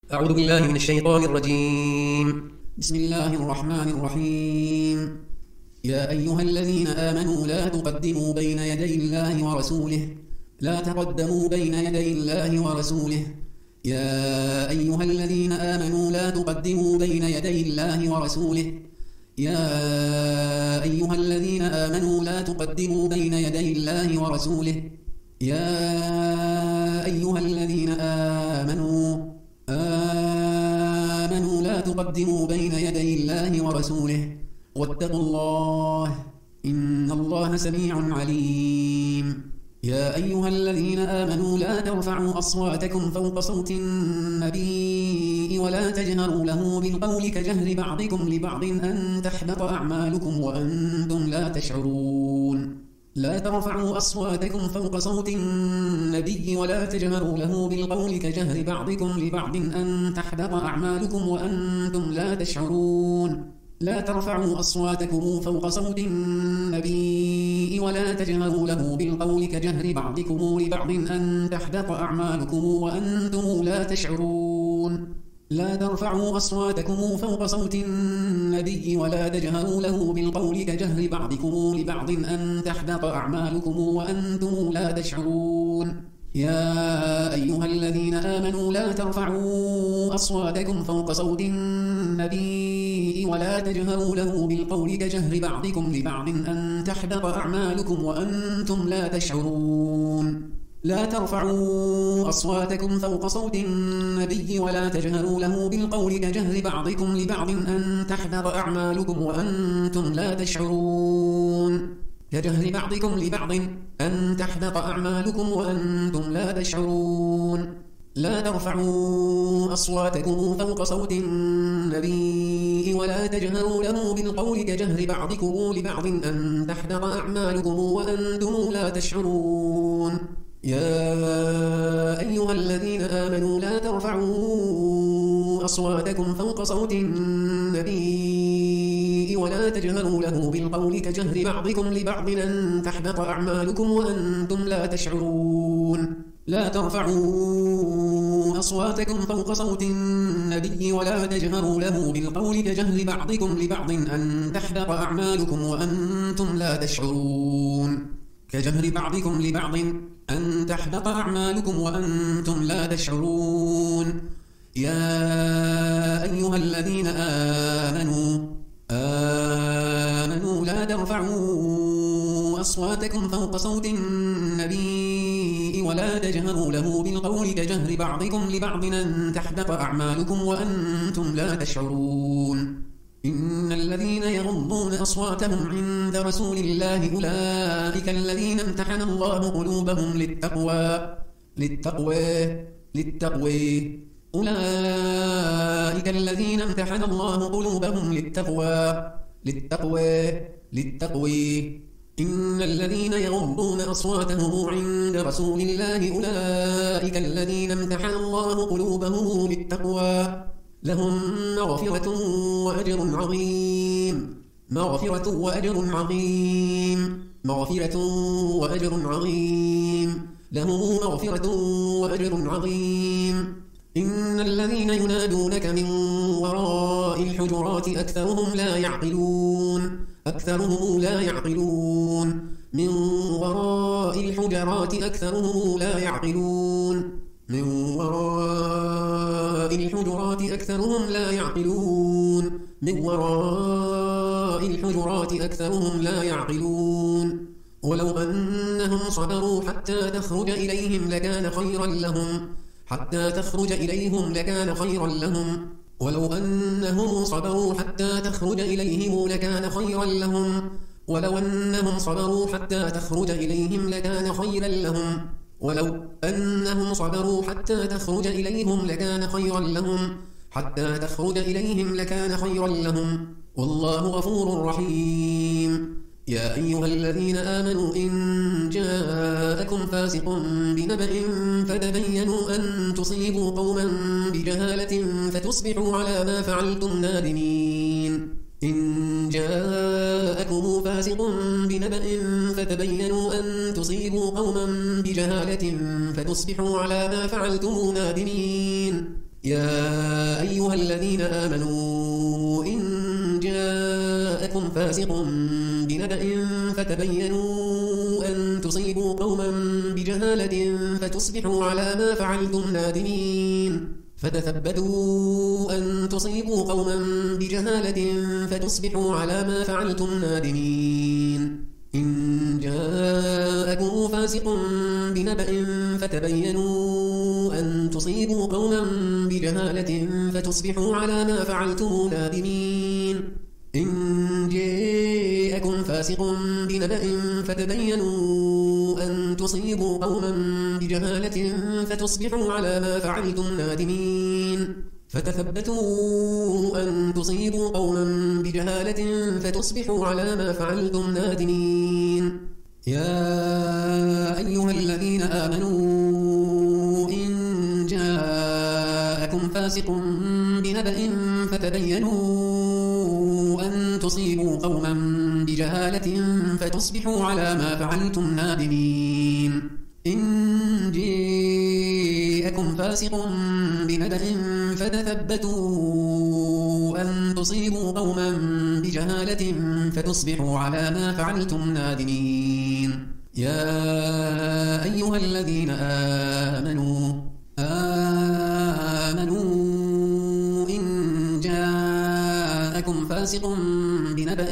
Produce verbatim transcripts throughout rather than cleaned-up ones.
أعوذ بالله من الشيطان الرجيم. بسم الله الرحمن الرحيم. يا أيها الذين آمنوا لا تقدموا بين يدي الله ورسوله لا تقدموا بين يدي الله ورسوله يا أيها الذين آمنوا لا تقدموا بين يدي الله ورسوله يا أيها الذين آمنوا لا تقدموا بين يدي الله ورسوله يا أيها الذين آمنوا آمنوا لا تقدموا بين يدي الله ورسوله واتقوا الله إن الله سميع عليم. يا أيها الذين آمنوا لا ترفعوا أصواتكم فوق صوت النبي ولا تجهروا له بالقول كجهر بعضكم لبعض أن تحبط أعمالكم وأنتم لا تشعرون. لا ترفعوا أصواتكم فوق صوت النبي ولا تجهروا له بالقول كجهر بعضكم لبعض أن تحبط أعمالكم وأنتم لا تشعرون. لا ترفعوا أصواتكم فوق صوت النبي ولا تجهروا له بالقول كجهر بعضكم لبعض أن تحبط أعمالكم وأنتم لا تشعرون. لا ترفعوا أصواتكم فوق صوت النبي ولا تجهروا له بالقول كجهر بعضكم لبعض أن تحبط أعمالكم وأنتم لا تشعرون. يا أيها الذين آمنوا لا ترفعوا أصواتكم فوق صوت النبي ولا تجهروا له بالقول كجهر بعضكم لبعض أن تحبط أعمالكم وأنتم لا تشعرون. لا ترفعوا أصواتكم فوق صوت النبي ولا تجهروا له بالقول كجهر بعضكم لبعض أن تحبط أعمالكم وأنتم لا تشعرون. كجهر بعضكم لبعض أن تحبط أعمالكم وأنتم لا تشعرون. لا ترفعوا أصواتكم فوق صوت النبي ولا تجهروا له بالقول كجهر بعضكم لبعض أن تحبط أعمالكم وأنتم لا تشعرون. يا أيها الذين آمنوا لا ترفعوا أصواتكم فوق صوت النبي ولا تجهروا له بالقول كجهر بعضكم لبعض أن تحبط أعمالكم وأنتم لا تشعرون. لا ترفعوا أصواتكم فوق صوت النبي ولا تجهروا له بالقول كجهر بعضكم لبعض أن تحبط أعمالكم وأنتم لا تشعرون. كجهر بعضكم لبعض أن تحبط أعمالكم وأنتم لا تشعرون. يا أيها الذين آمنوا آمنوا لا ترفعوا أصواتكم فوق صوت النبي ولا تجهروا له بالقول كجهر بعضكم لبعض أن تحبط أعمالكم وأنتم لا تشعرون. إن الذين يغضون أصواتهم عند رسول الله أولئك الذين امتحن الله قلوبهم للتقوى للتقوى للتقوى أولئك الذين امتحن الله قلوبهم للتقوى للتقوى للتقوى إن الذين يغضون أصواتهم عند رسول الله أولئك الذين امتحن الله قلوبهم للتقوى لهم مغفرة وأجر عظيم مغفرة وأجر عظيم مغفرة وأجر عظيم لهم مغفرة وأجر عظيم. إن الذين ينادونك من وراء الحجرات أكثرهم لا يعقلون أكثرهم لا يعقلون من وراء الحجرات أكثرهم لا يعقلون من وراء الحجرات أكثرهم لا يعقلون من وراء الحجرات أكثرهم لا يعقلون. ولو أنهم صبروا حتى تخرج إليهم لكان خيرا لهم حتى تخرج إليهم لكان خيرا لهم ولو أنهم صبروا حتى تخرج إليهم لكان خيرا لهم ولو أنهم صبروا حتى تخرج إليهم لكان خيرا لهم ولو أنهم صبروا حتى تخرج إليهم لكان خيرا لهم حتى تخرج إليهم لكان خيرا لهم والله غفور رحيم. يا أيها الذين آمنوا إن جاءكم فاسق بنبأ فتبينوا أن تصيبوا قوما بجهالة فتصبحوا على ما فعلتم نادمين. إن جاءكم فاسق بنبأ فتبينوا أن تصيبوا قوما بجهالة فتصبحوا على ما فعلتم نادمين. يا أيها الذين آمنوا إن جاءكم فاسق بنبأ فتبينوا أن تصيبوا قوما بجهالة فتصبحوا على ما فعلتم نادمين فتثبتوا أن تصيبوا قوما بجهالة فتصبحوا على ما فعلتم نادمين إن جاءكم فاسق بنبأ فتبينوا أن تصيبوا قوما بجهالة فتصبحوا على ما فعلتم نادمين إن جاءكم فاسق بنبأ فتبينوا أن تصيبوا قوما بجهالة فتصبحوا على ما فعلتم نادمين فتثبتوا أن تصيبوا قوما بجهالة فتصبحوا على ما فعلتم نادمين يا أيها الذين آمنوا إن جاءكم فاسق بنبأ فتبينوا أن تصيبوا قوما بجهالة فتصبحوا على ما فعلتم نادمين إن جاءكم فاسق بنبأ فتثبتوا أن تصيبوا قوما بجهالة فتصبحوا على ما فعلتم نادمين يا أيها الذين آمنوا آمنوا إن جاءكم فاسق بنبأ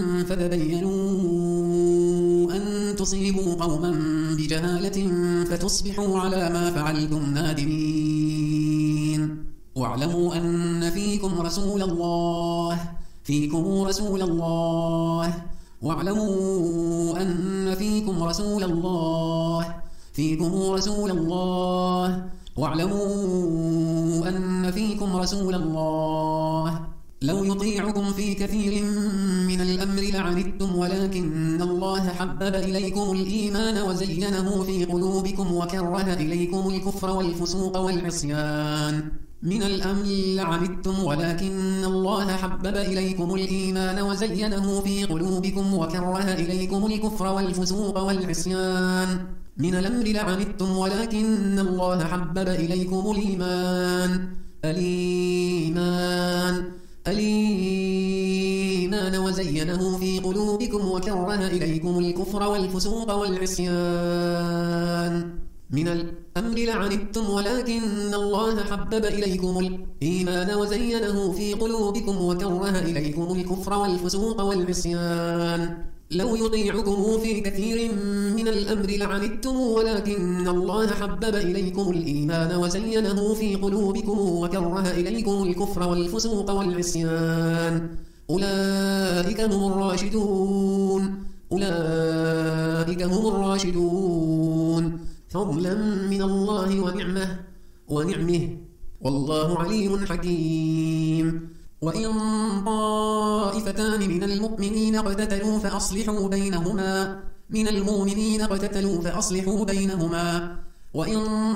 فتبينوا أن تصيبوا قوما بجهالة فتصبحوا على ما فعلتم نادمين واعلموا أن فيكم رسول الله فيكم رسول الله واعلموا أن فيكم رسول الله فيكم رسول الله واعلموا أن فيكم رسول الله لو يطيعكم في كثير من الأمر لعنتم ولكن الله حبب إليكم الإيمان وزينه في قلوبكم وكره إليكم الكفر والفسوق والعصيان من الأمر لعنتم ولكن الله حبب إليكم الإيمان وزينه في قلوبكم وكره إليكم الكفر والفسوق والعصيان من الأمر لعنتم ولكن الله حبب إليكم الإيمان الإيمان الإيمان وزينه في قلوبكم وكره إليكم الكفر والفسوق والعصيان من الأمر لعنتم ولكن الله حبب إليكم الإيمان وزينه في قلوبكم وكره إليكم الكفر والفسوق والعصيان لو يطيعكم في كثير من الأمر لعنتم ولكن الله حبب إليكم الإيمان وزينه في قلوبكم وكره إليكم الكفر والفسوق والعصيان أولئك هم الراشدون أولئك هم الراشدون فضلا من الله ونعمه ونعمه والله عليم حكيم وإن طائفتان من المؤمنين اقتتلوا فأصلحوا بينهما من المؤمنين اقتتلوا فأصلحوا بينهما وإن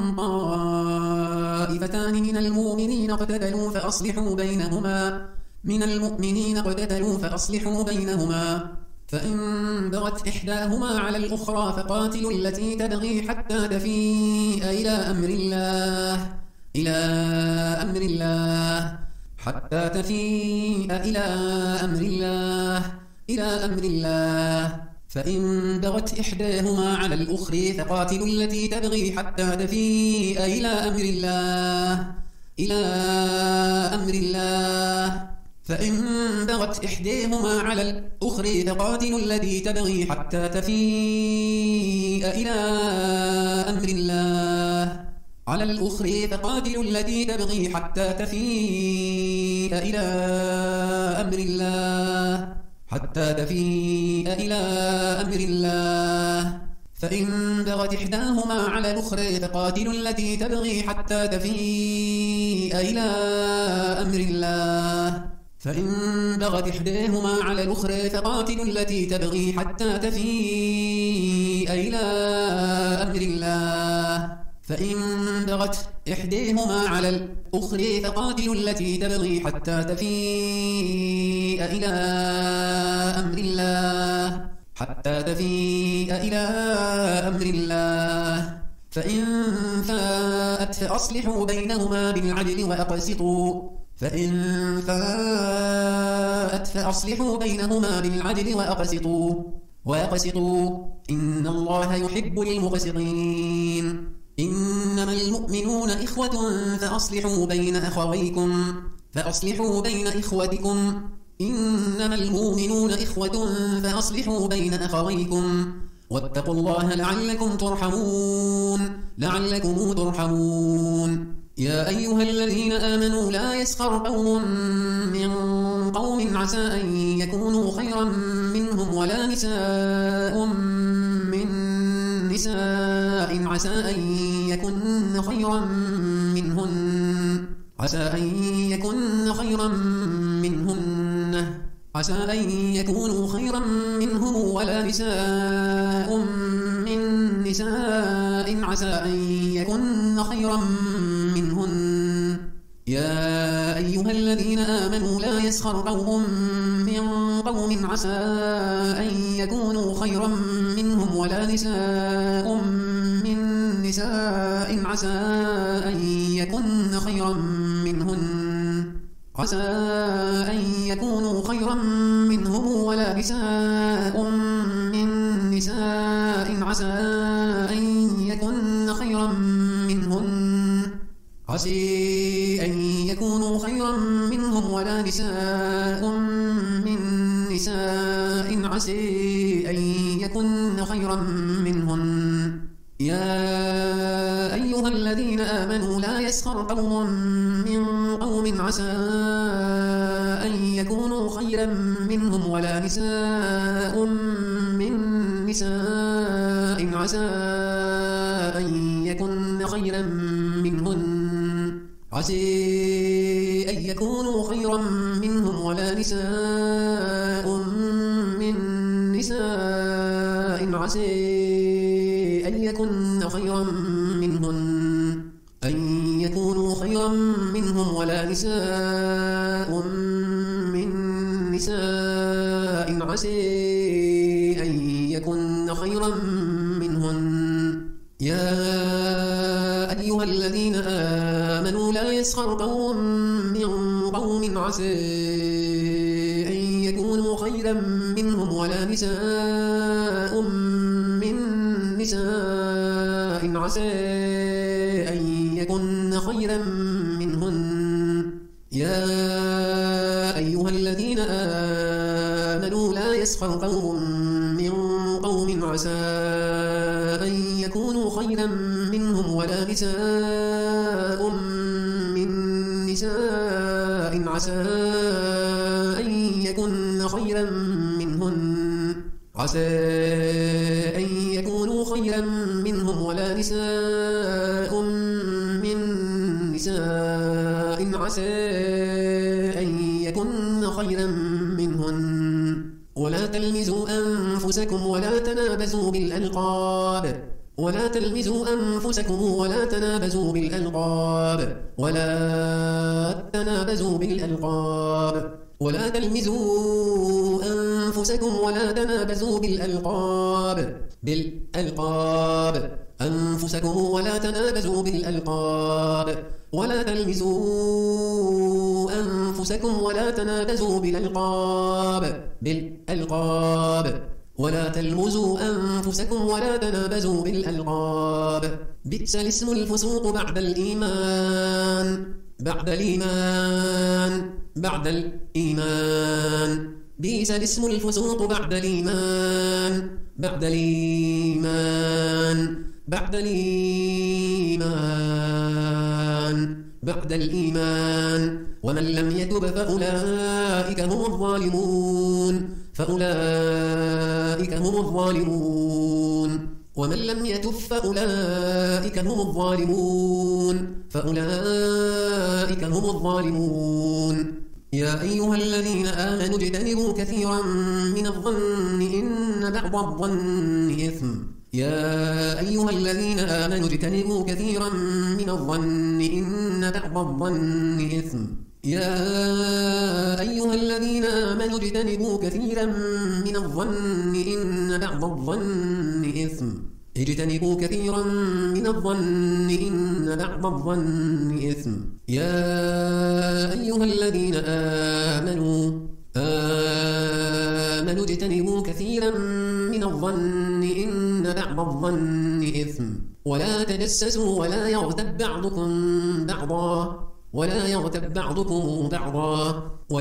طائفتان من المؤمنين اقتتلوا فأصلحوا بينهما من المؤمنين اقتتلوا فأصلحوا بينهما فإن بغت إحداهما على الأخرى فقاتلوا التي تبغي حتى تفيء إلى أمر الله إلى أمر الله حتى تفيء إلى أمر الله إلى أمر الله فإن بغت إحداهما على الأخرى فقاتلوا التي تبغي حتى تفيء إلى أمر الله إلى أمر الله فإن بغت إحداهما على الأخرى فقاتلوا التي تبغي حتى تفيء إلى أمر الله على الأخرى فقاتلوا التي تبغي حتى تفيء إلى أمر الله حتى تفيء إلى أمر الله فإن بغت إحداهما على الأخرى فقاتلوا التي تبغي حتى تفيء إلى أمر الله فإن بغت إحداهما على الأخرى فقاتلوا التي تبغي حتى تفيء إلى أمر الله فإن بغت إحداهما على الأخرى فقاتلوا التي تبغي حتى تفيء إلى أمر الله حتى تفيء إلى أمر الله فإن فاءت فاءت فأصلحوا بينهما بالعدل وأقسطوا فإن فاءت فأصلحوا بينهما بالعدل وأقسطوا وأقسطوا إن الله يحب المقسطين إنما المؤمنون إخوة فأصلحوا بين أخويكم فأصلحوا بين إخوتكم إنما المؤمنون إخوة فأصلحوا بين أخويكم واتقوا الله لعلكم ترحمون لعلكم ترحمون يا أيها الذين آمنوا لا يسخر قوم من قوم عسى أن يكونوا خيرا منهم ولا نساء من نساء عسى أن يكن خيرا منهن عسى أن يكن خيرا منهن عسى أن يكونوا خيرا منهم ولا نساء من نساء عسى أن يكن خيرا منهن يا أيها الذين آمنوا لا يسخر قوم من قوم عسى أن يكونوا خيرا منهم ولا نساء من نساء عسى أن يكن خيرا منهن عسى أن يكونوا خيرا منهم ولا نساء من نساء عسى أن يكن خيرا منهن عسى أن يكونوا خيرا منهم ولا نساء من نساء عسى أن يكن خيرا منهن يا أيها الذين آمنوا لا يسخر قوم من قوم عسى أن يكونوا خيرا منهم ولا نساء من نساء عسى أن يكن خيرا منهن عسى أن يكونوا خيرا منهم ولا نساء من نساء عسى أن يكن خيرا منهن أن يكونوا خيرا منهم ولا نساء من نساء عسى أن يكن خيرا منهن يا أيها الذين آمنوا لا يسخر قوم من قوم عسى أن يكونوا خيرا منهم ولا نساء من نساء عسى أن يكن خيرا منهن يا أيها الذين آمنوا لا يسخر قوم من قوم عسى أن يكونوا خيرا منهم ولا نساء من نساء عسى أن يكن خيرا منهن عسى أن يكونوا خيرا منهم ولا نساء من نساء عسى أن يكن خيرا منهن ولا تلمزوا أنفسكم ولا تنابزوا بالألقاب ولا تلمزوا أنفسكم ولا تنابزوا بالألقاب ولا تنابزوا بالألقاب ولا تلمزوا أنفسكم ولا تنابزوا بالألقاب بالألقاب أنفسكم ولا تنابزوا بالألقاب ولا تلمزوا أنفسكم ولا تنابزوا بالألقاب بالألقاب ولا تلمزوا أنفسكم ولا تنابزوا بالألقاب بئس الاسم الفسوق بعد الإيمان بعد الإيمان بعد الإيمان بئس الاسم الفسوق بعد الإيمان بعد الإيمان بعد الإيمان بعد الإيمان ومن لم يتب فأولئك هم الظالمون فأولئك هم الظالمون ومن لم يتب فأولئك هم الظالمون فأولئك هم الظالمون يا أيها الذين آمنوا اجتنبوا كثيرا من الظن إن بعض الظن إثم يا أيها الذين آمنوا اجتنبوا كثيرا من الظن إن بعض الظن إثم يا أيها الذين آمنوا اجتنبوا كثيرا من الظن إن بعض الظن إثم اجتنبوا كثيرا من الظن إن بعض الظن إثم. يا أيها الذين آمنوا آمنوا اجتنبوا كثيرا من الظن إن بعض الظن إثم. ولا تجسسوا ولا يغتب بعضكم بعضا ولا يغتب بعضكم بعضا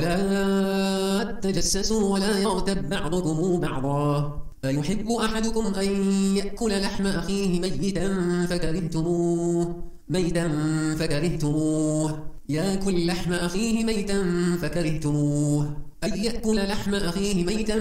ولا تجسسوا ولا يغتب بعضكم بعضا. أيحب أحدكم أن يأكل لحم أخيه ميتا فكرهتموه ميتا فكرهتموه يأكل لحم أخيه ميتا فكرهتموه أن يأكل لحم أخيه ميتا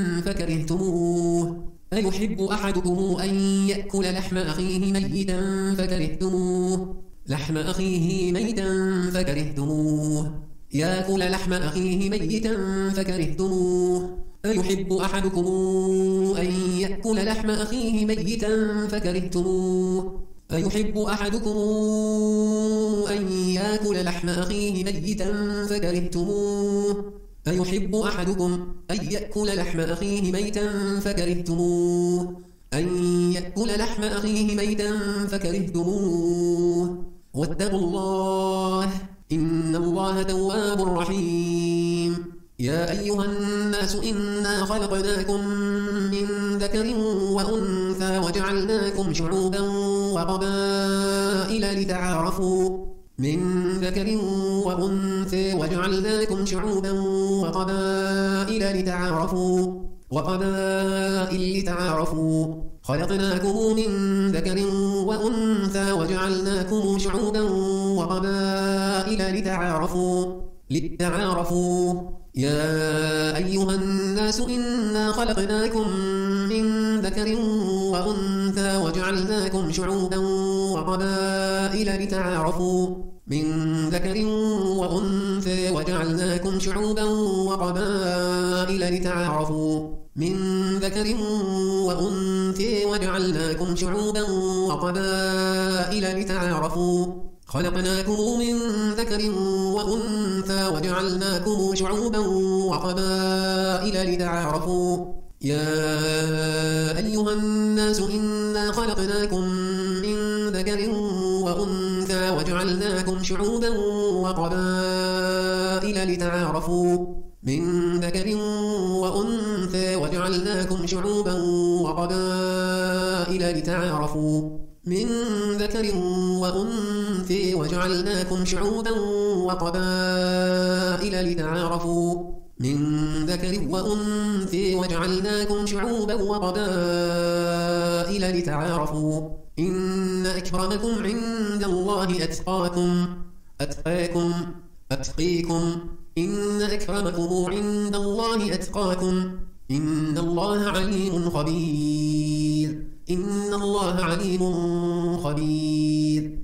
فكرهتموه. أيحب أحدكم أن يأكل لحم أخيه ميتا فكرهتموه لحم أخيه ميتا فكرهتموه يأكل لحم أخيه ميتا فكرهتموه. أيحب أحدكم أن يأكل لحم أخيه ميتا فكرهتموه أيحب أحدكم أن يأكل لحم أخيه ميتا فكرهتموه أيحب أحدكم أن يأكل لحم أخيه ميتا فكرهتموه أن يأكل لحم أخيه ميتا فكرهتموه. واتقوا الله إن الله تواب رحيم. يا أيها الناس إنا خلقناكم من ذكر وأنثى وجعلناكم شعوبا وقبائل لتعارفوا من ذكر وأنثى وجعلناكم شعوبا وقبائل لتعارفوا وقبائل لتعارفوا خلقناكم من ذكر وأنثى وجعلناكم شعوبا وقبائل لتعارفوا للتعارفوا. يا أيها الناس إنا خلقناكم من ذكر وأنثى وجعلناكم شعوبا وقبائل لتعارفوا من ذكر وأنثى وجعلناكم شعوبا وقبائل لتعارفوا من ذكر وأنثى وجعلناكم شعوبا وقبائل لتعارفوا خلقناكم من ذكر وأنثى وجعلناكم شعوبا وقبائل لتعارفوا. يا أيها الناس إنا خلقناكم من ذكر وأنثى وجعلناكم شعوبا وقبائل لتعارفوا من ذكر وأنثى وجعلناكم شعوبا وقبائل لتعارفوا من ذكر وأنثى وجعلناكم شعوبا وقبائل لتعارفوا من ذكر وأنثى وجعلناكم شعوبا وقبائل لتعارفوا. إن أكرمكم عند الله أتقاكم أتقاكم أتقيكم إن أكرمكم عند الله أتقاكم إن الله عليم خبير إن الله عليم خبير.